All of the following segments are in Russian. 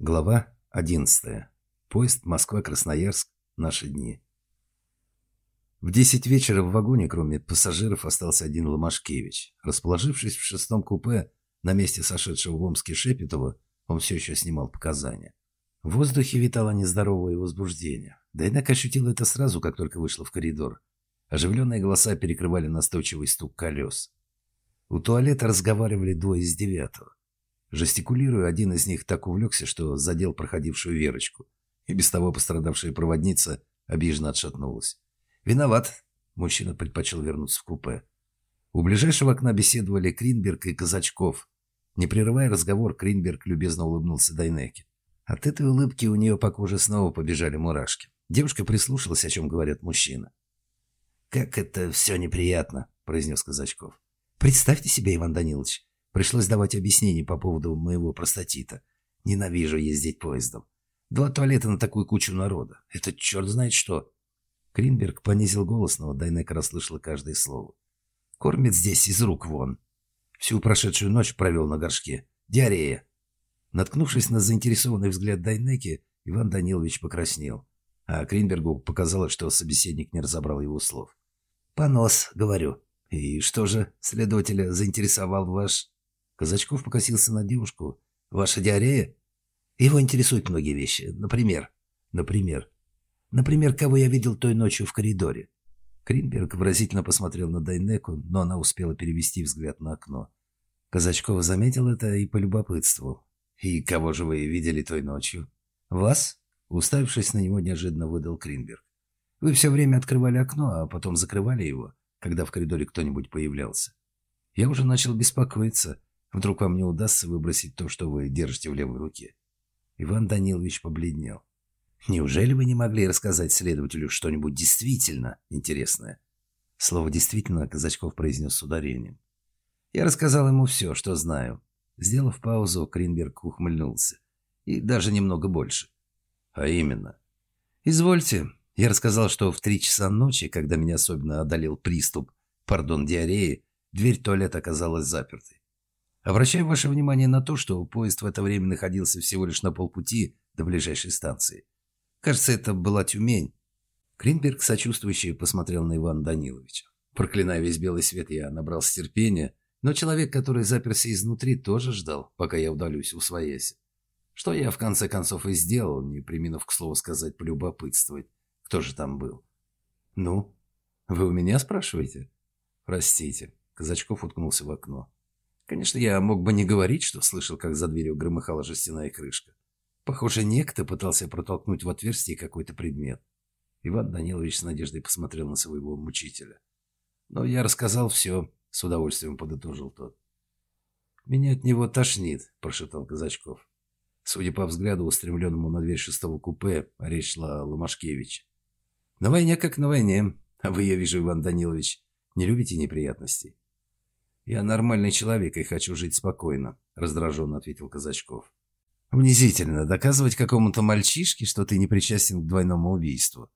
Глава 11. Поезд Москва-Красноярск. Наши дни. В 10 вечера в вагоне, кроме пассажиров, остался один Ломашкевич. Расположившись в шестом купе на месте сошедшего в Омске Шепетова, он все еще снимал показания. В воздухе витало нездоровое возбуждение. Дайнек ощутил это сразу, как только вышла в коридор. Оживленные голоса перекрывали настойчивый стук колес. У туалета разговаривали двое из девятого. Жестикулируя, один из них так увлекся, что задел проходившую Верочку. И без того пострадавшая проводница обиженно отшатнулась. «Виноват!» Мужчина предпочел вернуться в купе. У ближайшего окна беседовали Кринберг и Казачков. Не прерывая разговор, Кринберг любезно улыбнулся Дайнеке. От этой улыбки у нее по коже снова побежали мурашки. Девушка прислушалась, о чем говорят мужчины. «Как это все неприятно!» – произнес Казачков. «Представьте себе, Иван Данилович, пришлось давать объяснение по поводу моего простатита. Ненавижу ездить поездом. 2 туалета на такую кучу народа. Это черт знает что!» Кринберг понизил голос, но Дайнека расслышала каждое слово. «Кормит здесь из рук вон. Всю прошедшую ночь провел на горшке. Диарея!» Наткнувшись на заинтересованный взгляд Дайнеки, Иван Данилович покраснел. А Кринбергу показалось, что собеседник не разобрал его слов. «Понос, говорю. И что же следователя заинтересовал ваш...» Казачков покосился на девушку. «Ваша диарея?» «Его интересуют многие вещи. Например, кого я видел той ночью в коридоре?» Кринберг выразительно посмотрел на Дайнеку, но она успела перевести взгляд на окно. Казачков заметил это и полюбопытствовал. «И кого же вы видели той ночью?» «Вас?» Уставившись на него, неожиданно выдал Кринберг. «Вы все время открывали окно, а потом закрывали его, когда в коридоре кто-нибудь появлялся. Я уже начал беспокоиться. Вдруг вам не удастся выбросить то, что вы держите в левой руке?» Иван Данилович побледнел. «Неужели вы не могли рассказать следователю что-нибудь действительно интересное?» Слово «действительно» Казачков произнес с ударением. «Я рассказал ему все, что знаю». Сделав паузу, Кринберг ухмыльнулся. «И даже немного больше». «А именно?» «Извольте. Я рассказал, что в 3 часа ночи, когда меня особенно одолел приступ, диареи, дверь туалета оказалась запертой. Обращаю ваше внимание на то, что поезд в это время находился всего лишь на полпути до ближайшей станции. Кажется, это была Тюмень». Кринберг сочувствующе посмотрел на Ивана Даниловича. Проклиная весь белый свет, я набрался терпения, но человек, который заперся изнутри, тоже ждал, пока я удалюсь усвоясь. Что я в конце концов и сделал, не преминув, к слову сказать, полюбопытствовать, кто же там был. «Ну, вы у меня спрашиваете?» «Простите». Казачков уткнулся в окно. «Конечно, я мог бы не говорить, что слышал, как за дверью громыхала жестяная крышка. Похоже, некто пытался протолкнуть в отверстие какой-то предмет». Иван Данилович с надеждой посмотрел на своего мучителя. «Но я рассказал все», — с удовольствием подытожил тот. «Меня от него тошнит», — прошептал Казачков. Судя по взгляду, устремленному на дверь шестого купе, речь шла о Ломашкевиче. «На войне как на войне. А вы, я вижу, Иван Данилович, не любите неприятностей?» «Я нормальный человек и хочу жить спокойно», — раздраженно ответил Казачков. «Унизительно доказывать какому-то мальчишке, что ты не причастен к двойному убийству.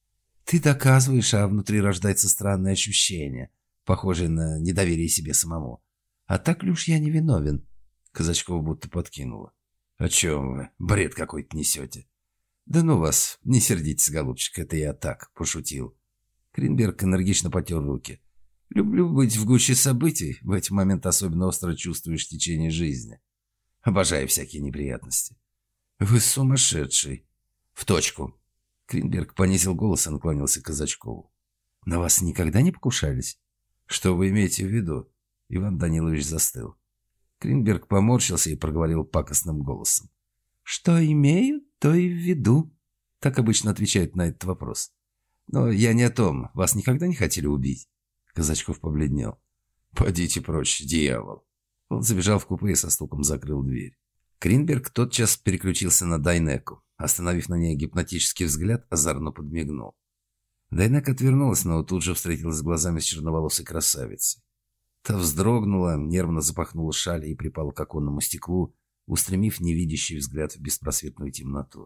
Ты доказываешь, а внутри рождается странное ощущение, похожее на недоверие себе самому. А так ли уж я не виновен?» Казачков будто подкинуло. «О чем вы? Бред какой-то несете». «Да ну вас, не сердитесь, голубчик, это я так, пошутил». Кринберг энергично потер руки. «Люблю быть в гуще событий, в эти моменты особенно остро чувствуешь течение жизни. Обожаю всякие неприятности». «Вы сумасшедший». «В точку». Кринберг понизил голос и наклонился к Казачкову. «На вас никогда не покушались?» «Что вы имеете в виду?» Иван Данилович застыл. Кринберг поморщился и проговорил пакостным голосом. «Что имею, то и в виду». Так обычно отвечают на этот вопрос. «Но я не о том. Вас никогда не хотели убить?» Казачков побледнел. «Подите прочь, дьявол». Он забежал в купе и со стуком закрыл дверь. Кринберг тотчас переключился на Дайнеку. Остановив на ней гипнотический взгляд, озорно подмигнул. Дайнека отвернулась, но тут же встретилась глазами с черноволосой красавицей. Та вздрогнула, нервно запахнула шаль и припала к оконному стеклу, устремив невидящий взгляд в беспросветную темноту.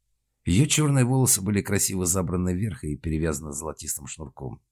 Ее черные волосы были красиво забраны вверх и перевязаны золотистым шнурком.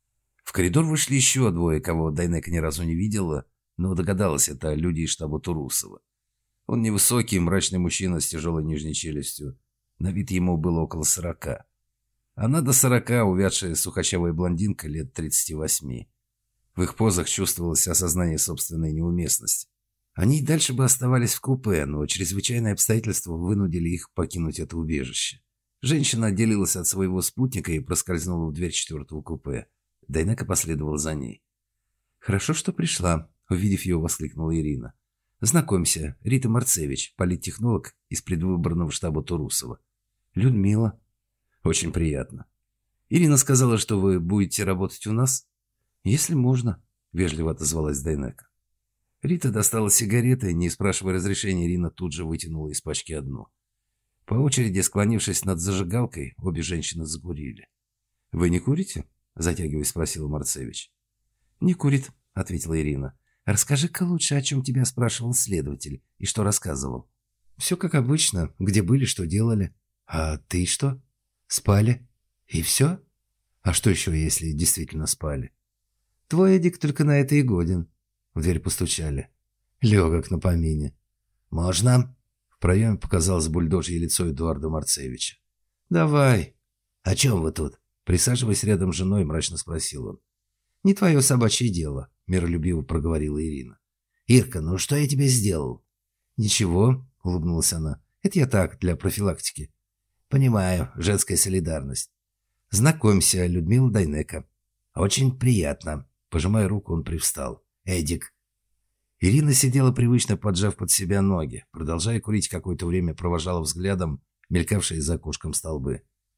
В коридор вышли еще 2, кого Дайнека ни разу не видела, но догадалась, это люди из штаба Турусова. Он невысокий, мрачный мужчина с тяжелой нижней челюстью. На вид ему было около 40. Она до 40, увядшая сухощавая блондинка лет 38. В их позах чувствовалось осознание собственной неуместности. Они и дальше бы оставались в купе, но чрезвычайные обстоятельства вынудили их покинуть это убежище. Женщина отделилась от своего спутника и проскользнула в дверь 4-го купе. Дайнека последовала за ней. «Хорошо, что пришла», — увидев ее, воскликнула Ирина. «Знакомься, Рита Марцевич, политтехнолог из предвыборного штаба Турусова. Людмила». «Очень приятно. Ирина сказала, что вы будете работать у нас?» «Если можно», — вежливо отозвалась Дайнека. Рита достала сигареты, не спрашивая разрешения, Ирина тут же вытянула из пачки одну. По очереди, склонившись над зажигалкой, обе женщины закурили. «Вы не курите?» — затягиваясь, спросила Марцевич. «Не курит», — ответила Ирина. «Расскажи-ка лучше, о чем тебя спрашивал следователь и что рассказывал». «Все как обычно. Где были, что делали». «А ты что?» «Спали. И все? А что еще, если действительно спали?» «Твой Эдик только на это и годен». В дверь постучали. Легок на помине. «Можно?» В проеме показалось бульдожье лицо Эдуарда Марцевича. «Давай». «О чем вы тут?» Присаживаясь рядом с женой, мрачно спросил он. «Не твое собачье дело», — миролюбиво проговорила Ирина. «Ирка, ну что я тебе сделал?» «Ничего», — улыбнулась она. «Это я так, для профилактики». «Понимаю, женская солидарность». «Знакомься, Людмила Дайнека». «Очень приятно». Пожимая руку, он привстал. «Эдик». Ирина сидела привычно, поджав под себя ноги. Продолжая курить, какое-то время провожала взглядом мелькавшие за окошком столбы.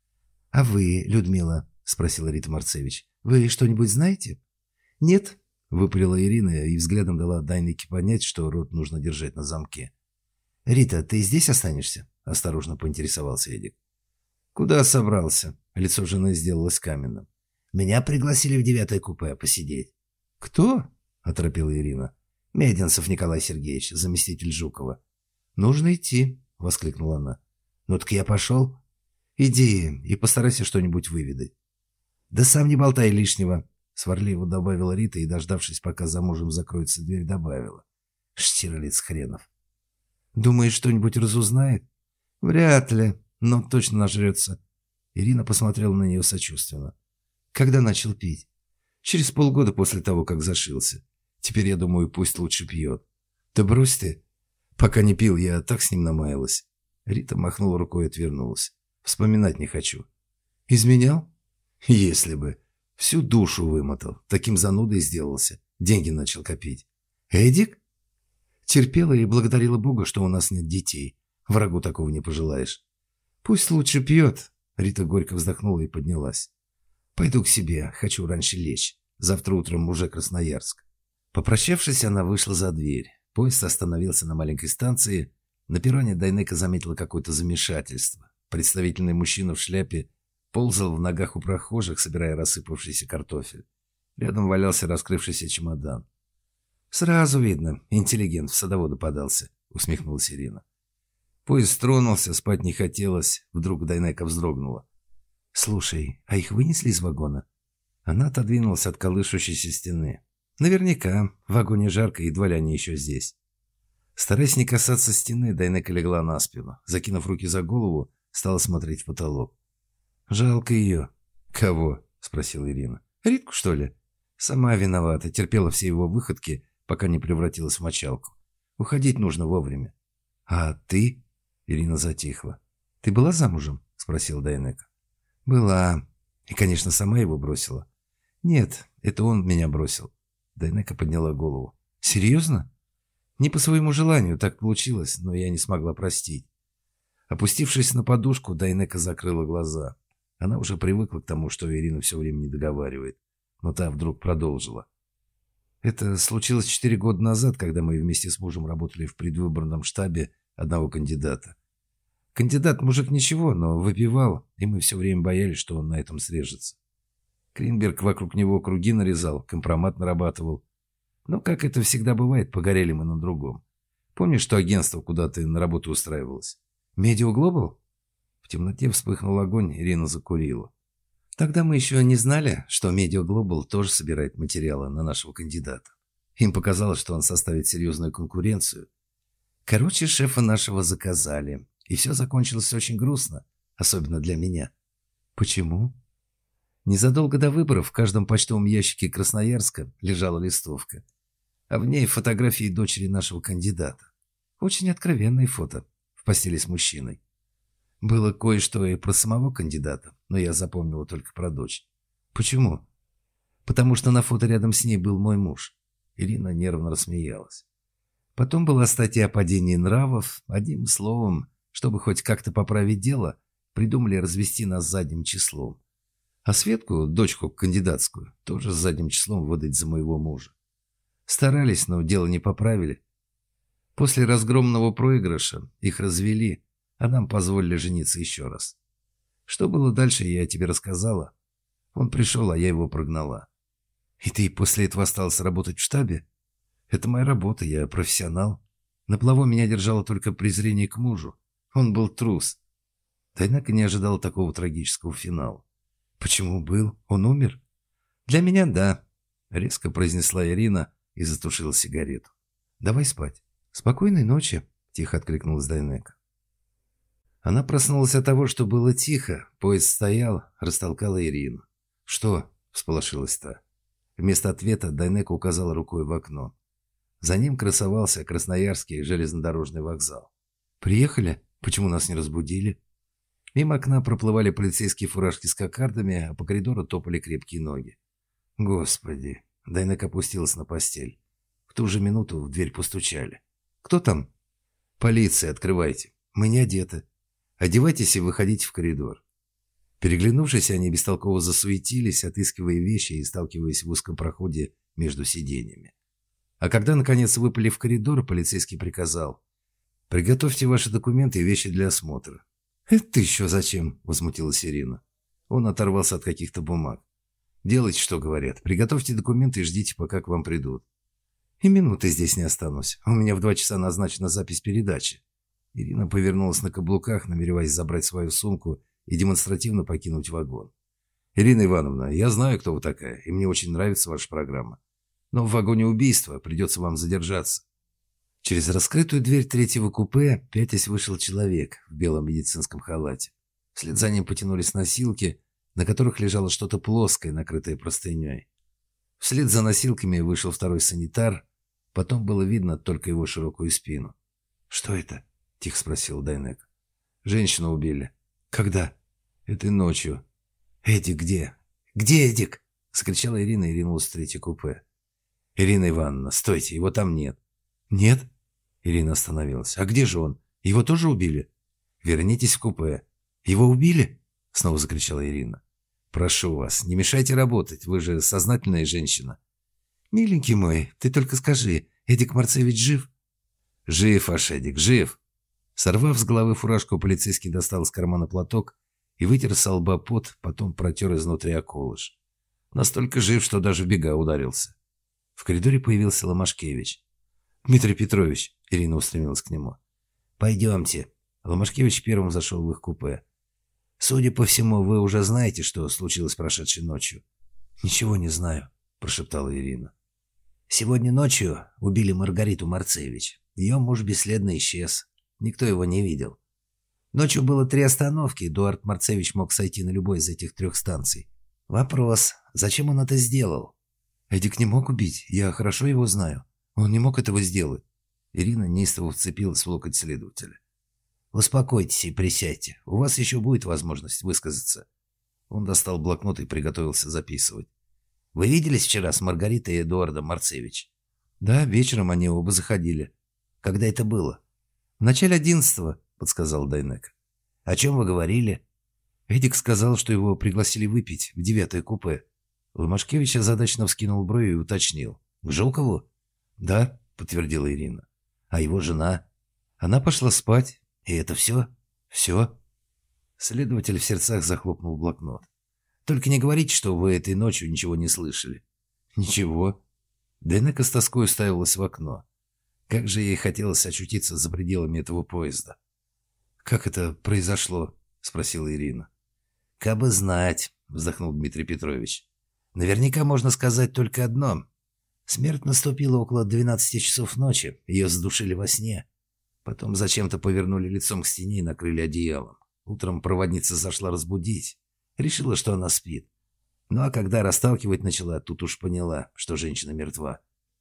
«А вы, Людмила?» — спросила Рита Марцевич. «Вы что-нибудь знаете?» «Нет», — выпалила Ирина и взглядом дала Дайнеке понять, что рот нужно держать на замке. «Рита, ты здесь останешься?» — осторожно поинтересовался Эдик. «Куда собрался?» — лицо жены сделалось каменным. «Меня пригласили в 9-е купе посидеть». «Кто?» — оторопела Ирина. «Меденцев Николай Сергеевич, заместитель Жукова». «Нужно идти», — воскликнула она. «Ну так я пошел». «Иди и постарайся что-нибудь выведать». «Да сам не болтай лишнего», — сварливо добавила Рита и, дождавшись, пока за мужем закроется дверь, добавила. «Штирлиц хренов». «Думаешь, что-нибудь разузнает?» «Вряд ли, но точно нажрется». Ирина посмотрела на нее сочувственно. «Когда начал пить?» «Через полгода после того, как зашился. Теперь, я думаю, пусть лучше пьет». «Да брось ты». «Пока не пил, я так с ним намаялась». Рита махнула рукой и отвернулась. «Вспоминать не хочу». «Изменял?» «Если бы. Всю душу вымотал. Таким занудой сделался. Деньги начал копить». «Эдик?» «Терпела и благодарила Бога, что у нас нет детей. Врагу такого не пожелаешь». «Пусть лучше пьет». Рита горько вздохнула и поднялась. «Пойду к себе. Хочу раньше лечь. Завтра утром уже Красноярск». Попрощавшись, она вышла за дверь. Поезд остановился на маленькой станции. На перроне Дайнека заметила какое-то замешательство. Представительный мужчина в шляпе ползал в ногах у прохожих, собирая рассыпавшийся картофель. Рядом валялся раскрывшийся чемодан. «Сразу видно, интеллигент в садоводы подался», — усмехнулась Ирина. Поезд тронулся, спать не хотелось. Вдруг Дайнека вздрогнула. «Слушай, а их вынесли из вагона?» Она отодвинулась от колышущейся стены. «Наверняка. В вагоне жарко, едва ли они еще здесь». Стараясь не касаться стены, Дайнека легла на спину. Закинув руки за голову, стала смотреть в потолок. «Жалко ее». «Кого?» — спросила Ирина. «Ритку, что ли?» «Сама виновата. Терпела все его выходки, пока не превратилась в мочалку. Уходить нужно вовремя». «А ты?» — Ирина затихла. «Ты была замужем?» — спросила Дайнека. «Была. И, конечно, сама его бросила». «Нет, это он меня бросил». Дайнека подняла голову. «Серьезно?» «Не по своему желанию так получилось, но я не смогла простить». Опустившись на подушку, Дайнека закрыла глаза. Она уже привыкла к тому, что Ирина все время не договаривает. Но та вдруг продолжила. «Это случилось 4 года назад, когда мы вместе с мужем работали в предвыборном штабе одного кандидата. Кандидат мужик ничего, но выпивал, и мы все время боялись, что он на этом срежется. Кринберг вокруг него круги нарезал, компромат нарабатывал. Но, как это всегда бывает, погорели мы на другом. Помнишь, что агентство, куда ты на работу устраивалась? Медиа Глобал?» В темноте вспыхнул огонь, Ирина закурила. «Тогда мы еще не знали, что Медиа Глобал тоже собирает материалы на нашего кандидата. Им показалось, что он составит серьезную конкуренцию. Короче, шефа нашего заказали. И все закончилось очень грустно. Особенно для меня. Почему? Незадолго до выборов в каждом почтовом ящике Красноярска лежала листовка. А в ней фотографии дочери нашего кандидата. Очень откровенные фото в постели с мужчиной. Было кое-что и про самого кандидата, но я запомнила только про дочь. Почему? Потому что на фото рядом с ней был мой муж. Ирина нервно рассмеялась. Потом была статья о падении нравов. Одним словом, чтобы хоть как-то поправить дело, придумали развести нас задним числом. А Светку, дочку кандидатскую, тоже с задним числом выдать за моего мужа. Старались, но дело не поправили. После разгромного проигрыша их развели, а нам позволили жениться еще раз. Что было дальше, я тебе рассказала. Он пришел, а я его прогнала. И ты после этого осталась работать в штабе? Это моя работа, я профессионал. На плаву меня держало только презрение к мужу. Он был трус. Однако не ожидал такого трагического финала. Почему был? Он умер? Для меня да, резко произнесла Ирина и затушила сигарету. Давай спать. Спокойной ночи, тихо откликнулась Дайнека. Она проснулась от того, что было тихо. Поезд стоял, растолкала Ирину. «Что?» – всполошилась та. Вместо ответа Дайнека указала рукой в окно. За ним красовался Красноярский железнодорожный вокзал. «Приехали? Почему нас не разбудили?» Мимо окна проплывали полицейские фуражки с кокардами, а по коридору топали крепкие ноги. «Господи!» – Дайнека опустилась на постель. В ту же минуту в дверь постучали. «Кто там?» «Полиция, открывайте. Мы не одеты. Одевайтесь и выходите в коридор». Переглянувшись, они бестолково засуетились, отыскивая вещи и сталкиваясь в узком проходе между сиденьями. А когда, наконец, выпали в коридор, полицейский приказал: «Приготовьте ваши документы и вещи для осмотра». «Это еще зачем?» – возмутилась Ирина. Он оторвался от каких-то бумаг. «Делайте, что говорят. Приготовьте документы и ждите, пока к вам придут». «И минуты здесь не останусь. У меня в 2 часа назначена запись передачи». Ирина повернулась на каблуках, намереваясь забрать свою сумку и демонстративно покинуть вагон. «Ирина Ивановна, я знаю, кто вы такая, и мне очень нравится ваша программа. Но в вагоне убийства, придется вам задержаться». Через раскрытую дверь 3-го купе пятясь вышел человек в белом медицинском халате. Вслед за ним потянулись носилки, на которых лежало что-то плоское, накрытое простыней. Вслед за носилками вышел второй санитар, потом было видно только его широкую спину. «Что это?» – тихо спросил Дайнек. «Женщину убили». «Когда?» «Этой ночью». «Эдик где?» «Где Эдик?» – закричала Ирина и ринулась в 3-е купе. «Ирина Ивановна, стойте, его там нет». «Нет?» – Ирина остановилась. «А где же он? Его тоже убили?» «Вернитесь в купе». «Его убили?» – снова закричала Ирина. «Прошу вас, не мешайте работать, вы же сознательная женщина». «Миленький мой, ты только скажи, Эдик Марцевич жив?» «Жив, ваш Эдик, жив». Сорвав с головы фуражку, полицейский достал из кармана платок и вытер со лба пот, потом протер изнутри околыш. Настолько жив, что даже в бега ударился. В коридоре появился Ломашкевич. «Дмитрий Петрович», — Ирина устремилась к нему. «Пойдемте». Ломашкевич первым зашел в их купе. «Судя по всему, вы уже знаете, что случилось прошедшей ночью». «Ничего не знаю», — прошептала Ирина. «Сегодня ночью убили Маргариту Марцевич. Ее муж бесследно исчез. Никто его не видел. Ночью было 3 остановки, Эдуард Марцевич мог сойти на любой из этих 3 станций. Вопрос, зачем он это сделал?» «Эдик не мог убить, я хорошо его знаю. Он не мог этого сделать». Ирина неистово вцепилась в локоть следователя. «Успокойтесь и присядьте. У вас еще будет возможность высказаться». Он достал блокнот и приготовился записывать. «Вы виделись вчера с Маргаритой и Эдуардом Марцевич?» «Да, вечером они оба заходили». «Когда это было?» «В начале 11-го», — подсказал Дайнек. «О чем вы говорили?» Эдик сказал, что его пригласили выпить в 9-е купе. Ломашкевич озадаченно вскинул брови и уточнил. «К Жукову?» «Да», — подтвердила Ирина. «А его жена?» «Она пошла спать. И это все?» «Все». Следователь в сердцах захлопнул блокнот. «Только не говорите, что вы этой ночью ничего не слышали». «Ничего». Дайнека с тоской уставилась в окно. Как же ей хотелось очутиться за пределами этого поезда. «Как это произошло?» – спросила Ирина. «Кабы знать», – вздохнул Дмитрий Петрович. «Наверняка можно сказать только одно. Смерть наступила около 12 часов ночи, ее задушили во сне. Потом зачем-то повернули лицом к стене и накрыли одеялом. Утром проводница зашла разбудить. Решила, что она спит. Ну а когда расталкивать начала, тут уж поняла, что женщина мертва.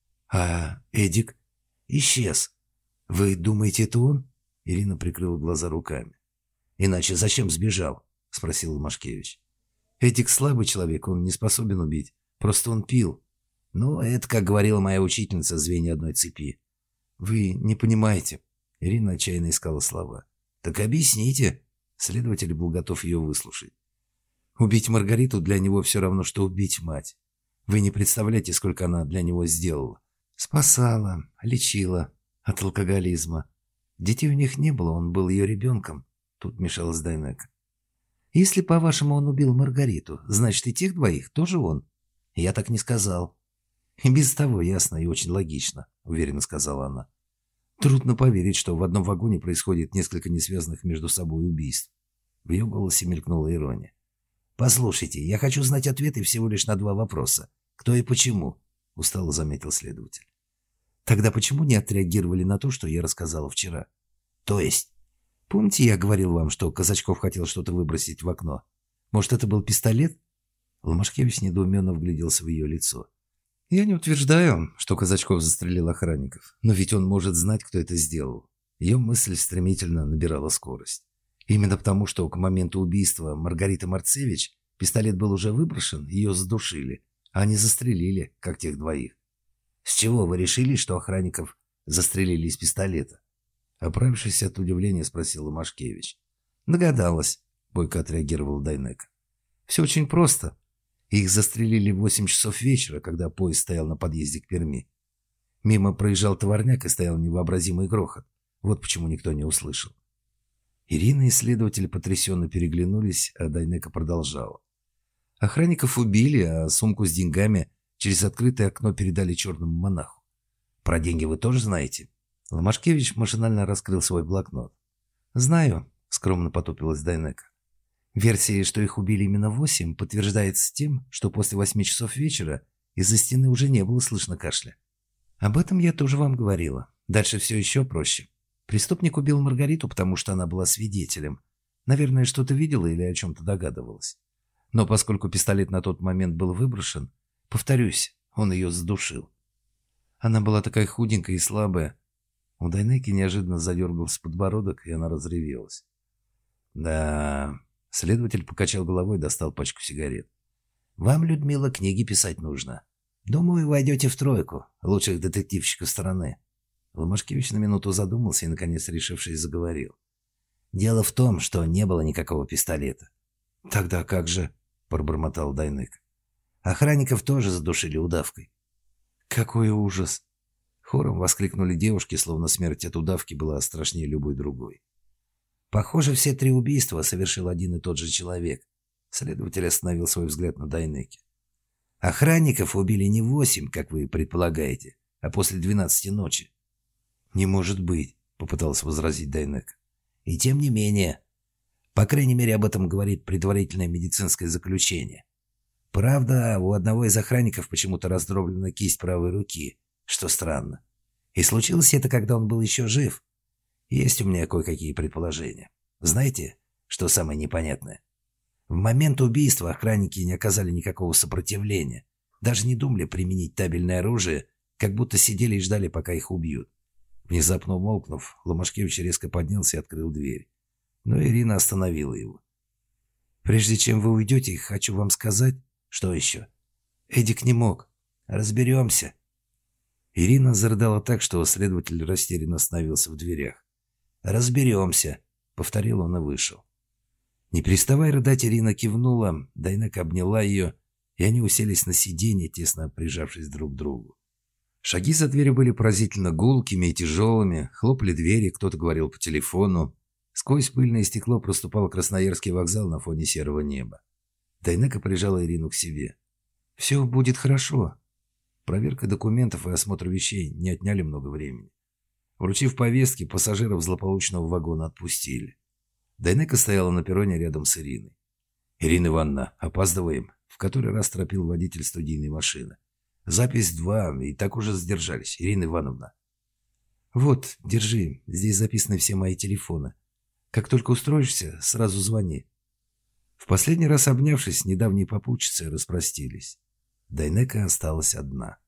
«А Эдик?» «Исчез. Вы думаете, это он?» Ирина прикрыла глаза руками. «Иначе зачем сбежал?» — спросил Машкевич. «Эдик слабый человек, он не способен убить. Просто он пил. Ну, это, как говорила моя учительница, звенья одной цепи». «Вы не понимаете». Ирина отчаянно искала слова. «Так объясните». Следователь был готов ее выслушать. «Убить Маргариту для него все равно, что убить мать. Вы не представляете, сколько она для него сделала. Спасала, лечила от алкоголизма. Детей у них не было, он был ее ребенком». Тут мешалась Дайнека. «Если, по-вашему, он убил Маргариту, значит, и тех двоих тоже он?» «Я так не сказал». «И без того ясно и очень логично», — уверенно сказала она. «Трудно поверить, что в одном вагоне происходит несколько несвязанных между собой убийств». В ее голосе мелькнула ирония. «Послушайте, я хочу знать ответы всего лишь на 2 вопроса. Кто и почему?» — устало заметил следователь. «Тогда почему не отреагировали на то, что я рассказала вчера?» «То есть?» «Помните, я говорил вам, что Казачков хотел что-то выбросить в окно? Может, это был пистолет?» Ломашкевич недоуменно вгляделся в ее лицо. «Я не утверждаю, что Казачков застрелил охранников, но ведь он может знать, кто это сделал». Ее мысль стремительно набирала скорость. Именно потому, что к моменту убийства Маргариты Марцевич пистолет был уже выброшен, ее задушили, а не застрелили, как тех двоих. «С чего вы решили, что охранников застрелили из пистолета?» Оправившись от удивления, спросил Машкевич. «Догадалась», — бойко отреагировал Дайнека. «Все очень просто. Их застрелили в 8 часов вечера, когда поезд стоял на подъезде к Перми. Мимо проезжал товарняк и стоял невообразимый грохот. Вот почему никто не услышал». Ирина и следователь потрясенно переглянулись, а Дайнека продолжала. «Охранников убили, а сумку с деньгами через открытое окно передали черному монаху. Про деньги вы тоже знаете?» Ломашкевич машинально раскрыл свой блокнот. «Знаю», — скромно потупилась Дайнека. «Версия, что их убили именно в 8, подтверждается тем, что после 8 часов вечера из-за стены уже не было слышно кашля. Об этом я тоже вам говорила. Дальше все еще проще. Преступник убил Маргариту, потому что она была свидетелем. Наверное, что-то видела или о чем-то догадывалась. Но поскольку пистолет на тот момент был выброшен, повторюсь, он ее задушил. Она была такая худенькая и слабая». У Дайнеки неожиданно задергался подбородок, и она разревелась. «Да...» — следователь покачал головой и достал пачку сигарет. «Вам, Людмила, книги писать нужно. Думаю, войдете в 3 лучших детективщиков страны». Ломашкевич на минуту задумался и, наконец, решившись, заговорил. «Дело в том, что не было никакого пистолета». «Тогда как же?» — пробормотал Дайнека. «Охранников тоже задушили удавкой». «Какой ужас!» Хором воскликнули девушки, словно смерть от удавки была страшнее любой другой. «Похоже, все 3 убийства совершил один и тот же человек». Следователь остановил свой взгляд на Дайнеке. «Охранников убили не в 8, как вы предполагаете, а после 12 ночи». «Не может быть», — попытался возразить Дайнека. «И тем не менее. По крайней мере, об этом говорит предварительное медицинское заключение. Правда, у одного из охранников почему-то раздроблена кисть правой руки, что странно. И случилось это, когда он был еще жив. Есть у меня кое-какие предположения. Знаете, что самое непонятное? В момент убийства охранники не оказали никакого сопротивления. Даже не думали применить табельное оружие, как будто сидели и ждали, пока их убьют». Внезапно умолкнув, Ломашкевич резко поднялся и открыл дверь. Но Ирина остановила его. «Прежде чем вы уйдете, хочу вам сказать...» «Что еще?» «Эдик не мог». «Разберемся». Ирина зарыдала так, что следователь растерянно остановился в дверях. «Разберемся», — повторил он и вышел. Не переставая рыдать, Ирина кивнула, Дайнека обняла ее, и они уселись на сиденье, тесно прижавшись друг к другу. Шаги за дверью были поразительно гулкими и тяжелыми, хлопали двери, кто-то говорил по телефону. Сквозь пыльное стекло проступал Красноярский вокзал на фоне серого неба. Дайнека прижала Ирину к себе. «Все будет хорошо». Проверка документов и осмотр вещей не отняли много времени. Вручив повестки, пассажиров злополучного вагона отпустили. Дайнека стояла на перроне рядом с Ириной. «Ирина Ивановна, опаздываем», — в который раз торопил водитель студийной машины. «Запись 2, и так уже задержались, Ирина Ивановна». Вот, держи, здесь записаны все мои телефоны. Как только устроишься, сразу звони». В последний раз обнявшись, недавние попутчицы распростились. Дайнека осталась одна.